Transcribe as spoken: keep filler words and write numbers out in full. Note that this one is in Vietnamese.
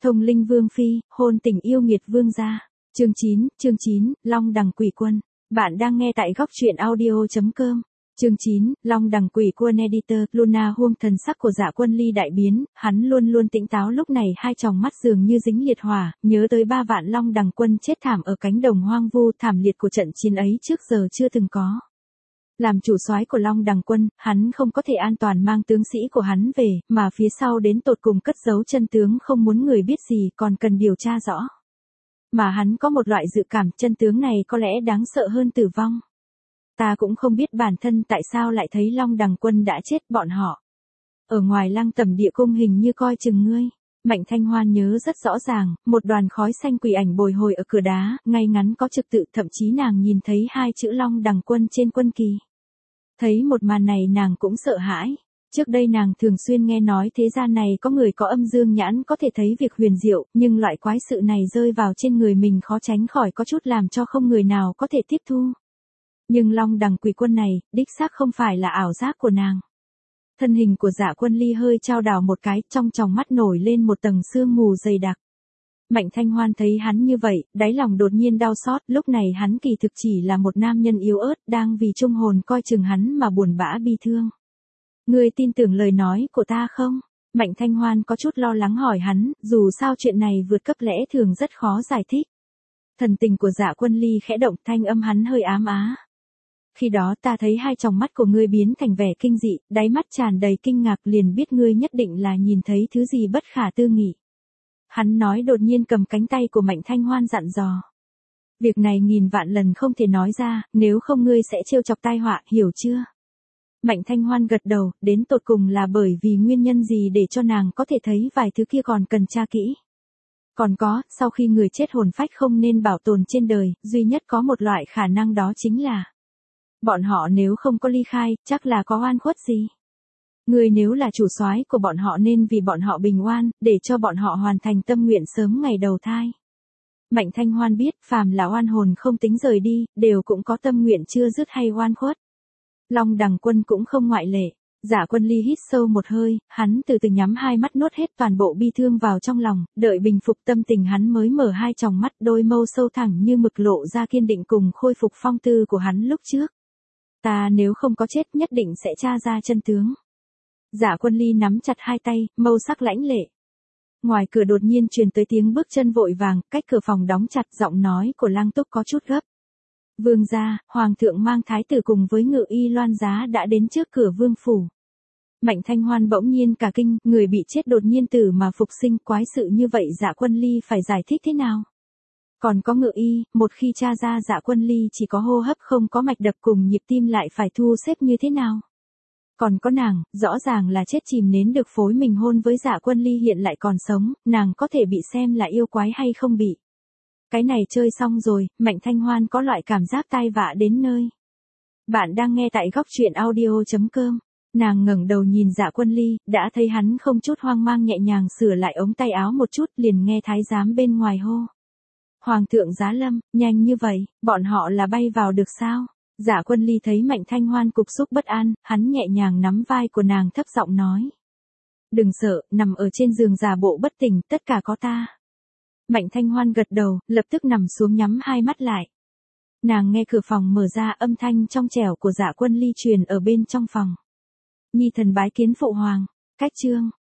Thông linh vương phi, hôn tình yêu nghiệt vương gia. Chương chín, chương chín, Long đằng quỷ quân. Bạn đang nghe tại góc truyện audio chấm com. Chương chín, Long đằng quỷ quân editor. Luna Huông, thần sắc của Dạ Quân Ly đại biến, hắn luôn luôn tỉnh táo, lúc này hai tròng mắt dường như dính liệt hỏa, nhớ tới ba vạn Long đằng quân chết thảm ở cánh đồng hoang vu, thảm liệt của trận chiến ấy trước giờ chưa từng có. Làm chủ soái của Long đằng quân, hắn không có thể an toàn mang tướng sĩ của hắn về, mà phía sau đến tột cùng cất giấu chân tướng không muốn người biết gì, còn cần điều tra rõ. Mà hắn có một loại dự cảm chân tướng này có lẽ đáng sợ hơn tử vong. Ta cũng không biết bản thân tại sao lại thấy Long đằng quân đã chết, bọn họ. Ở ngoài Lăng Tẩm Địa cung hình như coi chừng ngươi. Mạnh Thanh Hoan nhớ rất rõ ràng, một đoàn khói xanh quỷ ảnh bồi hồi ở cửa đá, ngay ngắn có trật tự, thậm chí nàng nhìn thấy hai chữ Long đằng quân trên quân kỳ. Thấy một màn này nàng cũng sợ hãi. Trước đây nàng thường xuyên nghe nói thế gian này có người có âm dương nhãn có thể thấy việc huyền diệu, nhưng loại quái sự này rơi vào trên người mình khó tránh khỏi có chút làm cho không người nào có thể tiếp thu. Nhưng Long đằng quỷ quân này, đích xác không phải là ảo giác của nàng. Thân hình của Dạ Quân Ly hơi chao đảo một cái, trong tròng mắt nổi lên một tầng sương mù dày đặc. Mạnh Thanh Hoan thấy hắn như vậy, đáy lòng đột nhiên đau xót, lúc này hắn kỳ thực chỉ là một nam nhân yếu ớt, đang vì trung hồn coi chừng hắn mà buồn bã bi thương. Ngươi tin tưởng lời nói của ta không? Mạnh Thanh Hoan có chút lo lắng hỏi hắn, dù sao chuyện này vượt cấp lẽ thường rất khó giải thích. Thần tình của Dạ Quân Ly khẽ động, thanh âm hắn hơi ám á. Khi đó ta thấy hai tròng mắt của ngươi biến thành vẻ kinh dị, đáy mắt tràn đầy kinh ngạc, liền biết ngươi nhất định là nhìn thấy thứ gì bất khả tư nghị. Hắn nói đột nhiên cầm cánh tay của Mạnh Thanh Hoan dặn dò. Việc này nghìn vạn lần không thể nói ra, nếu không ngươi sẽ trêu chọc tai họa, hiểu chưa? Mạnh Thanh Hoan gật đầu, đến tột cùng là bởi vì nguyên nhân gì để cho nàng có thể thấy vài thứ kia còn cần tra kỹ. Còn có, sau khi người chết hồn phách không nên bảo tồn trên đời, duy nhất có một loại khả năng đó chính là bọn họ nếu không có ly khai, chắc là có oan khuất gì. Người nếu là chủ soái của bọn họ nên vì bọn họ bình oan, để cho bọn họ hoàn thành tâm nguyện sớm ngày đầu thai. Mạnh Thanh Hoan biết, phàm là oan hồn không tính rời đi, đều cũng có tâm nguyện chưa dứt hay oan khuất. Long đằng quân cũng không ngoại lệ. Dạ Quân Ly hít sâu một hơi, hắn từ từ nhắm hai mắt nuốt hết toàn bộ bi thương vào trong lòng, đợi bình phục tâm tình hắn mới mở hai tròng mắt, đôi mâu sâu thẳng như mực lộ ra kiên định cùng khôi phục phong tư của hắn lúc trước. Ta nếu không có chết nhất định sẽ tra ra chân tướng. Dạ Quân Ly nắm chặt hai tay, mâu sắc lãnh lệ. Ngoài cửa đột nhiên truyền tới tiếng bước chân vội vàng, cách cửa phòng đóng chặt, giọng nói của Lăng Túc có chút gấp. Vương gia, hoàng thượng mang thái tử cùng với ngự y Loan Giá đã đến trước cửa vương phủ. Mạnh Thanh Hoan bỗng nhiên cả kinh, người bị chết đột nhiên tử mà phục sinh, quái sự như vậy Dạ Quân Ly phải giải thích thế nào? Còn có ngự y, một khi tra ra Dạ Quân Ly chỉ có hô hấp không có mạch đập cùng nhịp tim lại phải thu xếp như thế nào? Còn có nàng, rõ ràng là chết chìm nến được phối mình hôn với Dạ Quân Ly hiện lại còn sống, nàng có thể bị xem là yêu quái hay không bị? Cái này chơi xong rồi, Mạnh Thanh Hoan có loại cảm giác tai vạ đến nơi. Bạn đang nghe tại góc truyện audio chấm com. Nàng ngẩng đầu nhìn Dạ Quân Ly, đã thấy hắn không chút hoang mang nhẹ nhàng sửa lại ống tay áo một chút, liền nghe thái giám bên ngoài hô. Hoàng thượng giá lâm, nhanh như vậy, bọn họ là bay vào được sao? Dạ Quân Ly thấy Mạnh Thanh Hoan cục xúc bất an, hắn nhẹ nhàng nắm vai của nàng thấp giọng nói. Đừng sợ, nằm ở trên giường giả bộ bất tỉnh, tất cả có ta. Mạnh Thanh Hoan gật đầu, lập tức nằm xuống nhắm hai mắt lại. Nàng nghe cửa phòng mở ra, âm thanh trong trẻo của Dạ Quân Ly truyền ở bên trong phòng. Nhi thần bái kiến phụ hoàng. Cách chương,